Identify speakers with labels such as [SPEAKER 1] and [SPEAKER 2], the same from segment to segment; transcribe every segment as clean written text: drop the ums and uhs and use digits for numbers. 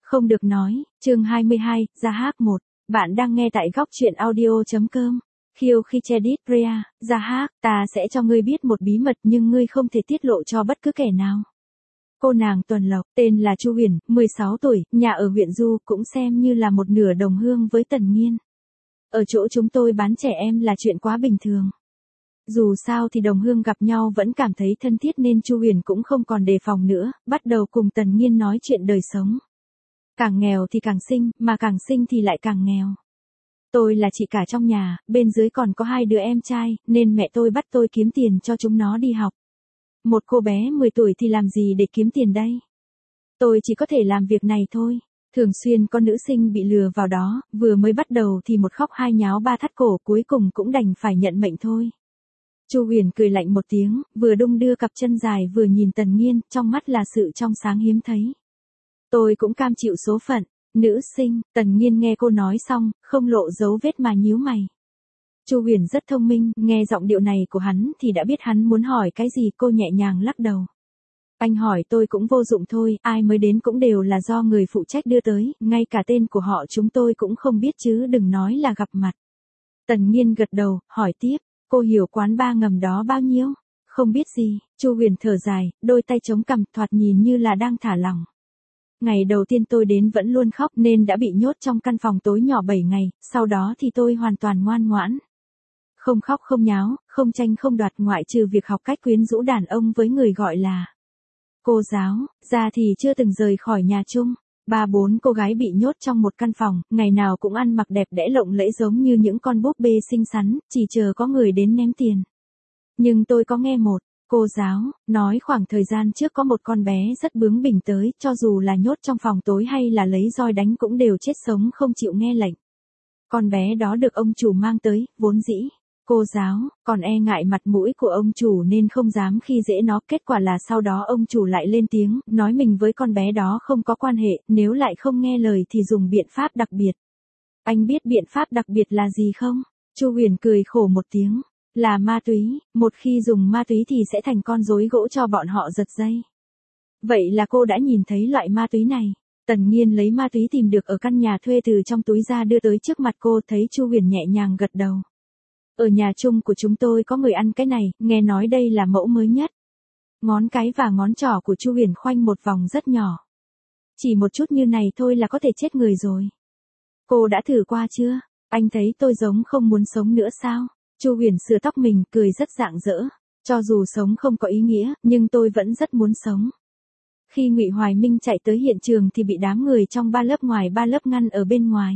[SPEAKER 1] Không được nói, chương 22, Gia Hát 1. Bạn đang nghe tại góc truyện audio.com. Khiêu khi Chedit Rea, Gia Hát, ta sẽ cho ngươi biết một bí mật nhưng ngươi không thể tiết lộ cho bất cứ kẻ nào. Cô nàng Tuần Lộc, tên là Chu Huyền, 16 tuổi, nhà ở huyện Du, cũng xem như là một nửa đồng hương với Tần Nghiên. Ở chỗ chúng tôi bán trẻ em là chuyện quá bình thường. Dù sao thì đồng hương gặp nhau vẫn cảm thấy thân thiết nên Chu Huyền cũng không còn đề phòng nữa, bắt đầu cùng Tần Nghiên nói chuyện đời sống. Càng nghèo thì càng xinh, mà càng xinh thì lại càng nghèo. Tôi là chị cả trong nhà, bên dưới còn có 2 đứa em trai, nên mẹ tôi bắt tôi kiếm tiền cho chúng nó đi học. Một cô bé 10 tuổi thì làm gì để kiếm tiền đây? Tôi chỉ có thể làm việc này thôi. Thường xuyên có nữ sinh bị lừa vào đó, vừa mới bắt đầu thì một khóc hai nháo ba thắt cổ, cuối cùng cũng đành phải nhận mệnh thôi. Chu Huyền cười lạnh một tiếng, vừa đung đưa cặp chân dài vừa nhìn Tần Nghiên, trong mắt là sự trong sáng hiếm thấy. Tôi cũng cam chịu số phận. Nữ sinh, Tần Nghiên nghe cô nói xong, không lộ dấu vết mà nhíu mày. Chu Huyền rất thông minh, nghe giọng điệu này của hắn thì đã biết hắn muốn hỏi cái gì, cô nhẹ nhàng lắc đầu. Anh hỏi tôi cũng vô dụng thôi, ai mới đến cũng đều là do người phụ trách đưa tới, ngay cả tên của họ chúng tôi cũng không biết chứ đừng nói là gặp mặt. Tần Nghiên gật đầu, hỏi tiếp, cô hiểu quán bar ngầm đó bao nhiêu? Không biết gì, Chu Huyền thở dài, đôi tay chống cằm, thoạt nhìn như là đang thả lỏng. Ngày đầu tiên tôi đến vẫn luôn khóc nên đã bị nhốt trong căn phòng tối nhỏ 7 ngày, sau đó thì tôi hoàn toàn ngoan ngoãn. Không khóc không nháo, không tranh không đoạt, ngoại trừ việc học cách quyến rũ đàn ông với người gọi là cô giáo, ra thì chưa từng rời khỏi nhà chung. 3-4 cô gái bị nhốt trong một căn phòng, ngày nào cũng ăn mặc đẹp đẽ lộng lẫy giống như những con búp bê xinh xắn, chỉ chờ có người đến ném tiền. Nhưng tôi có nghe một cô giáo nói khoảng thời gian trước có một con bé rất bướng bỉnh tới, cho dù là nhốt trong phòng tối hay là lấy roi đánh cũng đều chết sống không chịu nghe lệnh. Con bé đó được ông chủ mang tới, vốn dĩ cô giáo còn e ngại mặt mũi của ông chủ nên không dám khi dễ nó, kết quả là sau đó ông chủ lại lên tiếng, nói mình với con bé đó không có quan hệ, nếu lại không nghe lời thì dùng biện pháp đặc biệt. Anh biết biện pháp đặc biệt là gì không? Chu Huyền cười khổ một tiếng. Là ma túy, một khi dùng ma túy thì sẽ thành con rối gỗ cho bọn họ giật dây. Vậy là cô đã nhìn thấy loại ma túy này. Tần Nghiên lấy ma túy tìm được ở căn nhà thuê từ trong túi ra đưa tới trước mặt cô, thấy Chu Huyền nhẹ nhàng gật đầu. Ở nhà chung của chúng tôi có người ăn cái này, nghe nói đây là mẫu mới nhất. Ngón cái và ngón trỏ của Chu Huyền khoanh một vòng rất nhỏ. Chỉ một chút như này thôi là có thể chết người rồi. Cô đã thử qua chưa? Anh thấy tôi giống không muốn sống nữa sao? Chu Huyền sửa tóc mình, cười rất rạng rỡ. Cho dù sống không có ý nghĩa, nhưng tôi vẫn rất muốn sống. Khi Ngụy Hoài Minh chạy tới hiện trường thì bị đám người trong 3 lớp ngăn ở bên ngoài.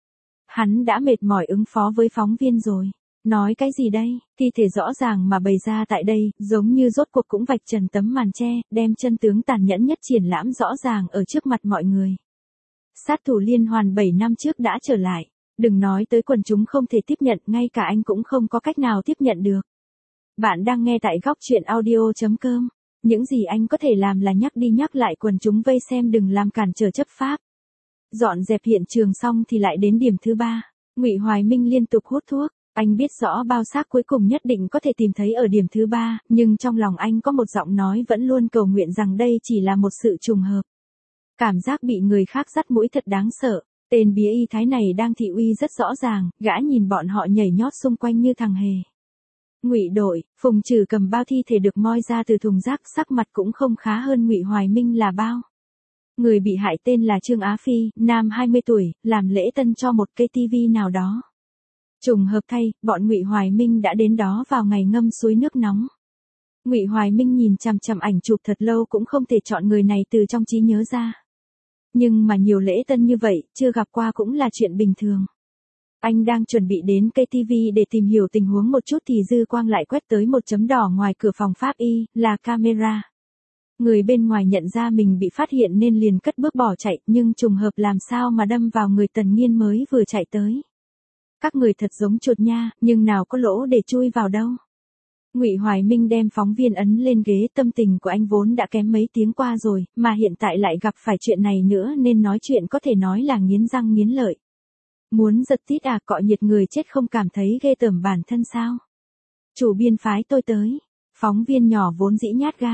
[SPEAKER 1] Hắn đã mệt mỏi ứng phó với phóng viên rồi. Nói cái gì đây? Thi thể rõ ràng mà bày ra tại đây, giống như rốt cuộc cũng vạch trần tấm màn che, đem chân tướng tàn nhẫn nhất triển lãm rõ ràng ở trước mặt mọi người. Sát thủ liên hoàn 7 năm trước đã trở lại. Đừng nói tới quần chúng không thể tiếp nhận, ngay cả anh cũng không có cách nào tiếp nhận được. Bạn đang nghe tại góc truyện audio.com. Những gì anh có thể làm là nhắc đi nhắc lại quần chúng vây xem đừng làm cản trở chấp pháp. Dọn dẹp hiện trường xong thì lại đến điểm thứ 3. Ngụy Hoài Minh liên tục hút thuốc. Anh biết rõ bao xác cuối cùng nhất định có thể tìm thấy ở điểm thứ 3, nhưng trong lòng anh có một giọng nói vẫn luôn cầu nguyện rằng đây chỉ là một sự trùng hợp. Cảm giác bị người khác dắt mũi thật đáng sợ. Tên bía y thái này đang thị uy rất rõ ràng, gã nhìn bọn họ nhảy nhót xung quanh như thằng hề. Ngụy đội, Phùng Trừ cầm bao thi thể được moi ra từ thùng rác, sắc mặt cũng không khá hơn Ngụy Hoài Minh là bao. Người bị hại tên là Trương Á Phi, nam 20 tuổi, làm lễ tân cho một cây tivi nào đó. Trùng hợp thay, bọn Ngụy Hoài Minh đã đến đó vào ngày ngâm suối nước nóng. Ngụy Hoài Minh nhìn chằm chằm ảnh chụp thật lâu cũng không thể chọn người này từ trong trí nhớ ra. Nhưng mà nhiều lễ tân như vậy, chưa gặp qua cũng là chuyện bình thường. Anh đang chuẩn bị đến cây TV để tìm hiểu tình huống một chút thì dư quang lại quét tới một chấm đỏ ngoài cửa phòng pháp y, là camera. Người bên ngoài nhận ra mình bị phát hiện nên liền cất bước bỏ chạy, nhưng trùng hợp làm sao mà đâm vào người Tần Nghiên mới vừa chạy tới. Các người thật giống chuột nha, nhưng nào có lỗ để chui vào đâu. Ngụy Hoài Minh đem phóng viên ấn lên ghế, tâm tình của anh vốn đã kém mấy tiếng qua rồi, mà hiện tại lại gặp phải chuyện này nữa nên nói chuyện có thể nói là nghiến răng nghiến lợi. Muốn giật tít à, cọ nhiệt người chết không cảm thấy ghê tởm bản thân sao? Chủ biên phái tôi tới. Phóng viên nhỏ vốn dĩ nhát gan,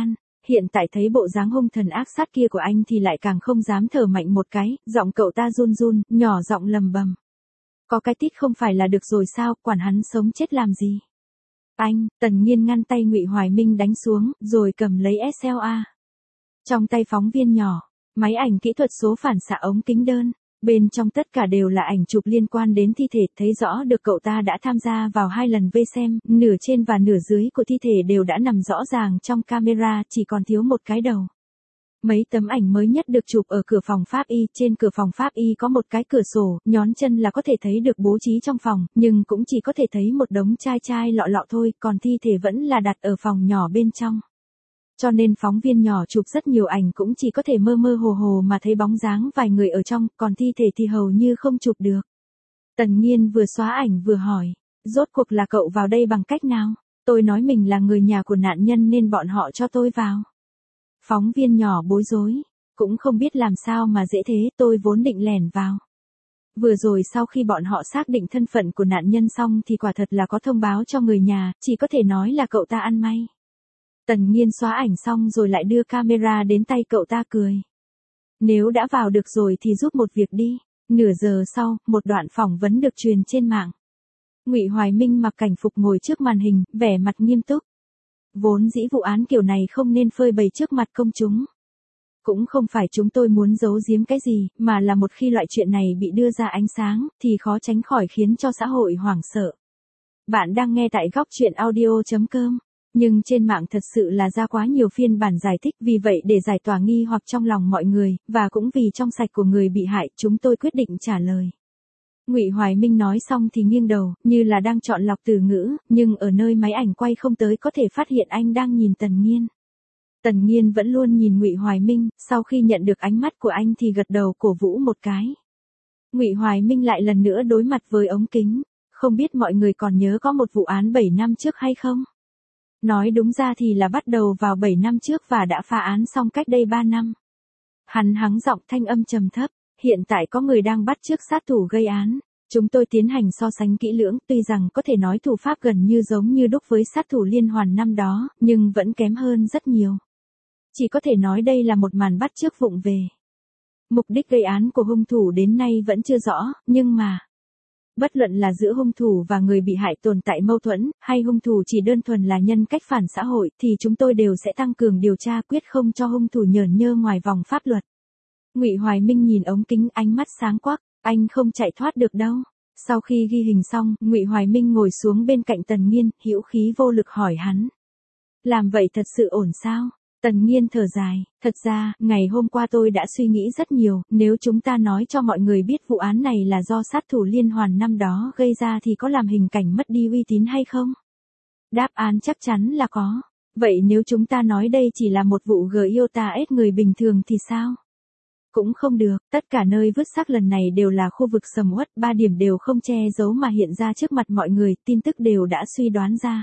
[SPEAKER 1] Hiện tại thấy bộ dáng hung thần ác sát kia của anh thì lại càng không dám thở mạnh một cái, giọng cậu ta run run, nhỏ giọng lầm bầm. Có cái tít không phải là được rồi sao, quản hắn sống chết làm gì. Anh, Tần Nhiên ngăn tay Ngụy Hoài Minh đánh xuống, rồi cầm lấy SLA. Trong tay phóng viên nhỏ, máy ảnh kỹ thuật số phản xạ ống kính đơn. Bên trong tất cả đều là ảnh chụp liên quan đến thi thể, thấy rõ được cậu ta đã tham gia vào 2 lần vây xem, nửa trên và nửa dưới của thi thể đều đã nằm rõ ràng trong camera, chỉ còn thiếu một cái đầu. Mấy tấm ảnh mới nhất được chụp ở cửa phòng pháp y, trên cửa phòng pháp y có một cái cửa sổ, nhón chân là có thể thấy được bố trí trong phòng, nhưng cũng chỉ có thể thấy một đống chai lọ thôi, còn thi thể vẫn là đặt ở phòng nhỏ bên trong. Cho nên phóng viên nhỏ chụp rất nhiều ảnh cũng chỉ có thể mơ mơ hồ mà thấy bóng dáng vài người ở trong, còn thi thể thì hầu như không chụp được. Tần Nhiên vừa xóa ảnh vừa hỏi, rốt cuộc là cậu vào đây bằng cách nào? Tôi nói mình là người nhà của nạn nhân nên bọn họ cho tôi vào. Phóng viên nhỏ bối rối, cũng không biết làm sao mà dễ thế, tôi vốn định lẻn vào. Vừa rồi sau khi bọn họ xác định thân phận của nạn nhân xong thì quả thật là có thông báo cho người nhà, chỉ có thể nói là cậu ta ăn may. Tần Nhiên xóa ảnh xong rồi lại đưa camera đến tay cậu ta cười. Nếu đã vào được rồi thì giúp một việc đi. Nửa giờ sau, một đoạn phỏng vấn được truyền trên mạng. Ngụy Hoài Minh mặc cảnh phục ngồi trước màn hình, vẻ mặt nghiêm túc. Vốn dĩ vụ án kiểu này không nên phơi bày trước mặt công chúng. Cũng không phải chúng tôi muốn giấu giếm cái gì, mà là một khi loại chuyện này bị đưa ra ánh sáng, thì khó tránh khỏi khiến cho xã hội hoảng sợ. Bạn đang nghe tại góc truyện audio.com. Nhưng trên mạng thật sự là ra quá nhiều phiên bản giải thích, vì vậy để giải tỏa nghi hoặc trong lòng mọi người, và cũng vì trong sạch của người bị hại, chúng tôi quyết định trả lời. Ngụy Hoài Minh nói xong thì nghiêng đầu, như là đang chọn lọc từ ngữ, nhưng ở nơi máy ảnh quay không tới có thể phát hiện anh đang nhìn Tần Nhiên. Tần Nhiên vẫn luôn nhìn Ngụy Hoài Minh, sau khi nhận được ánh mắt của anh thì gật đầu cổ vũ một cái. Ngụy Hoài Minh lại lần nữa đối mặt với ống kính, không biết mọi người còn nhớ có một vụ án 7 năm trước hay không? Nói đúng ra thì là bắt đầu vào 7 năm trước và đã phá án xong cách đây 3 năm. Hắn hắng giọng thanh âm trầm thấp, hiện tại có người đang bắt chước sát thủ gây án. Chúng tôi tiến hành so sánh kỹ lưỡng, tuy rằng có thể nói thủ pháp gần như giống như đúc với sát thủ liên hoàn năm đó, nhưng vẫn kém hơn rất nhiều. Chỉ có thể nói đây là một màn bắt chước vụng về. Mục đích gây án của hung thủ đến nay vẫn chưa rõ, nhưng mà bất luận là giữa hung thủ và người bị hại tồn tại mâu thuẫn, hay hung thủ chỉ đơn thuần là nhân cách phản xã hội, thì chúng tôi đều sẽ tăng cường điều tra, quyết không cho hung thủ nhởn nhơ ngoài vòng pháp luật. Ngụy Hoài Minh nhìn ống kính, ánh mắt sáng quắc, anh không chạy thoát được đâu. Sau khi ghi hình xong, Ngụy Hoài Minh ngồi xuống bên cạnh Tần Nhiên, hữu khí vô lực hỏi hắn. Làm vậy thật sự ổn sao? Tần Nhiên thở dài, thật ra, ngày hôm qua tôi đã suy nghĩ rất nhiều, nếu chúng ta nói cho mọi người biết vụ án này là do sát thủ liên hoàn năm đó gây ra thì có làm hình cảnh mất đi uy tín hay không? Đáp án chắc chắn là có. Vậy nếu chúng ta nói đây chỉ là một vụ GIOTA S người bình thường thì sao? Cũng không được, tất cả nơi vứt xác lần này đều là khu vực sầm uất, 3 điểm đều không che giấu mà hiện ra trước mặt mọi người, tin tức đều đã suy đoán ra.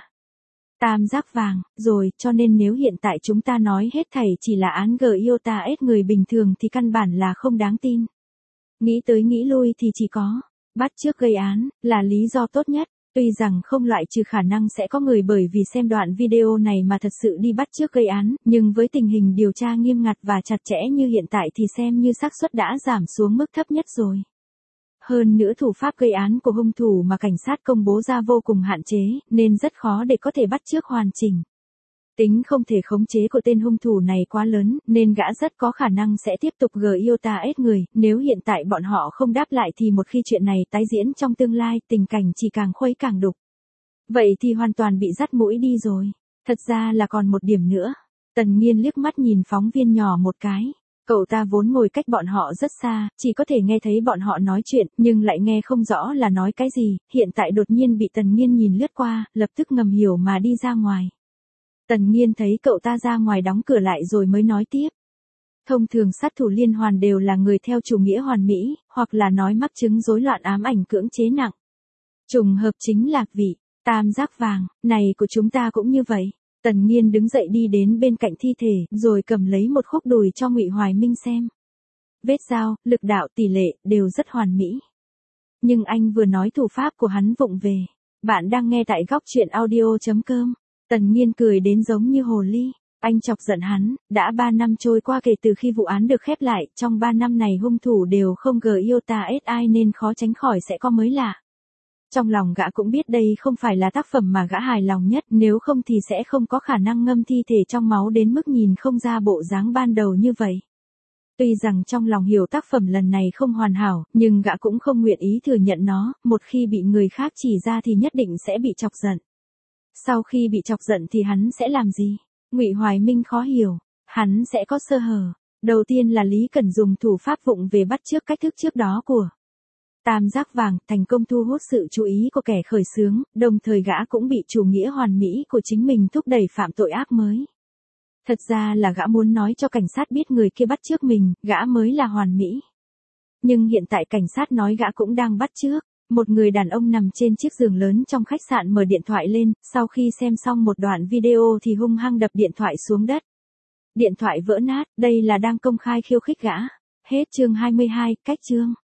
[SPEAKER 1] Tam giác vàng, rồi, cho nên nếu hiện tại chúng ta nói hết thảy chỉ là án GIOTA S người bình thường thì căn bản là không đáng tin. Nghĩ tới nghĩ lui thì chỉ có, bắt chước gây án, là lý do tốt nhất. Tuy rằng không loại trừ khả năng sẽ có người bởi vì xem đoạn video này mà thật sự đi bắt chước gây án, nhưng với tình hình điều tra nghiêm ngặt và chặt chẽ như hiện tại thì xem như xác suất đã giảm xuống mức thấp nhất rồi. Hơn nữa thủ pháp gây án của hung thủ mà cảnh sát công bố ra vô cùng hạn chế, nên rất khó để có thể bắt chước hoàn chỉnh. Tính không thể khống chế của tên hung thủ này quá lớn, nên gã rất có khả năng sẽ tiếp tục GIOTA S người, nếu hiện tại bọn họ không đáp lại thì một khi chuyện này tái diễn trong tương lai, tình cảnh chỉ càng khuấy càng đục. Vậy thì hoàn toàn bị dắt mũi đi rồi. Thật ra là còn một điểm nữa. Tần Nhiên liếc mắt nhìn phóng viên nhỏ một cái. Cậu ta vốn ngồi cách bọn họ rất xa, chỉ có thể nghe thấy bọn họ nói chuyện, nhưng lại nghe không rõ là nói cái gì, hiện tại đột nhiên bị Tần Nhiên nhìn lướt qua, lập tức ngầm hiểu mà đi ra ngoài. Tần Nhiên thấy cậu ta ra ngoài đóng cửa lại rồi mới nói tiếp. Thông thường sát thủ liên hoàn đều là người theo chủ nghĩa hoàn mỹ, hoặc là nói mắc chứng rối loạn ám ảnh cưỡng chế nặng. Trùng hợp chính là vị tam giác vàng này của chúng ta cũng như vậy. Tần Nhiên đứng dậy đi đến bên cạnh thi thể, rồi cầm lấy một khúc đùi cho Ngụy Hoài Minh xem. Vết dao, lực đạo, tỷ lệ, đều rất hoàn mỹ. Nhưng anh vừa nói thủ pháp của hắn vụng về. Bạn đang nghe tại góc truyện audio.com. Tần Nhiên cười đến giống như hồ ly. Anh chọc giận hắn, đã 3 năm trôi qua kể từ khi vụ án được khép lại, trong 3 năm này hung thủ đều không GIOTA nên khó tránh khỏi sẽ có mới lạ. Trong lòng gã cũng biết đây không phải là tác phẩm mà gã hài lòng nhất, nếu không thì sẽ không có khả năng ngâm thi thể trong máu đến mức nhìn không ra bộ dáng ban đầu như vậy. Tuy rằng trong lòng hiểu tác phẩm lần này không hoàn hảo, nhưng gã cũng không nguyện ý thừa nhận nó, một khi bị người khác chỉ ra thì nhất định sẽ bị chọc giận. Sau khi bị chọc giận thì hắn sẽ làm gì? Ngụy Hoài Minh khó hiểu, hắn sẽ có sơ hở. Đầu tiên là Lý Cẩn dùng thủ pháp vụng về bắt chước cách thức trước đó của Tam Giác Vàng, thành công thu hút sự chú ý của kẻ khởi xướng, đồng thời gã cũng bị chủ nghĩa hoàn mỹ của chính mình thúc đẩy phạm tội ác mới. Thật ra là gã muốn nói cho cảnh sát biết người kia bắt chước mình, gã mới là hoàn mỹ. Nhưng hiện tại cảnh sát nói gã cũng đang bắt chước. Một người đàn ông nằm trên chiếc giường lớn trong khách sạn mở điện thoại lên, sau khi xem xong một đoạn video thì hung hăng đập điện thoại xuống đất. Điện thoại vỡ nát, đây là đang công khai khiêu khích gã. Hết chương 22, cách chương.